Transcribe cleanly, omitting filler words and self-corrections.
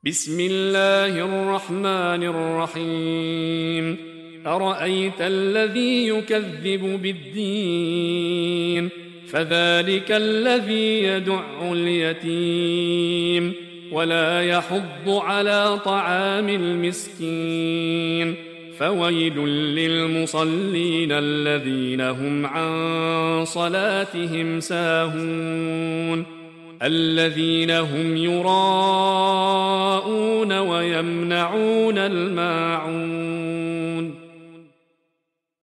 بسم الله الرحمن الرحيم. أرأيت الذي يكذب بالدين فذلك الذي يدع اليتيم ولا يحض على طعام المسكين فويل للمصلين الذين هم عن صلاتهم ساهون الذين هم يراءون ويمنعون الماعون